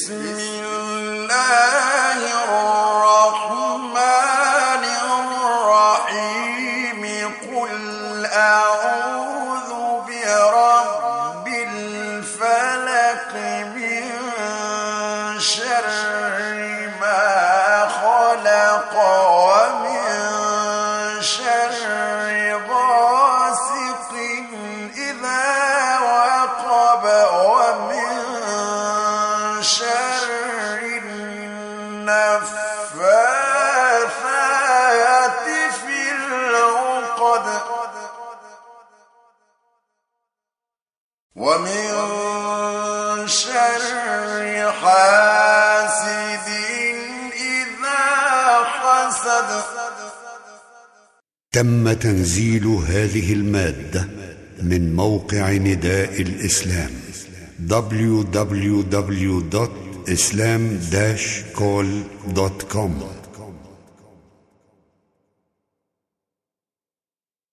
بسم الله الرحمن الرحيم قل أعوذ برب الفلق من شر ما خلق ومن شر غاسق إذا وقب ومن شر النفاثات في العقد ومن شر حاسد إذا حسد. تم تنزيل هذه المادة من موقع نداء الإسلام www.islam-call.com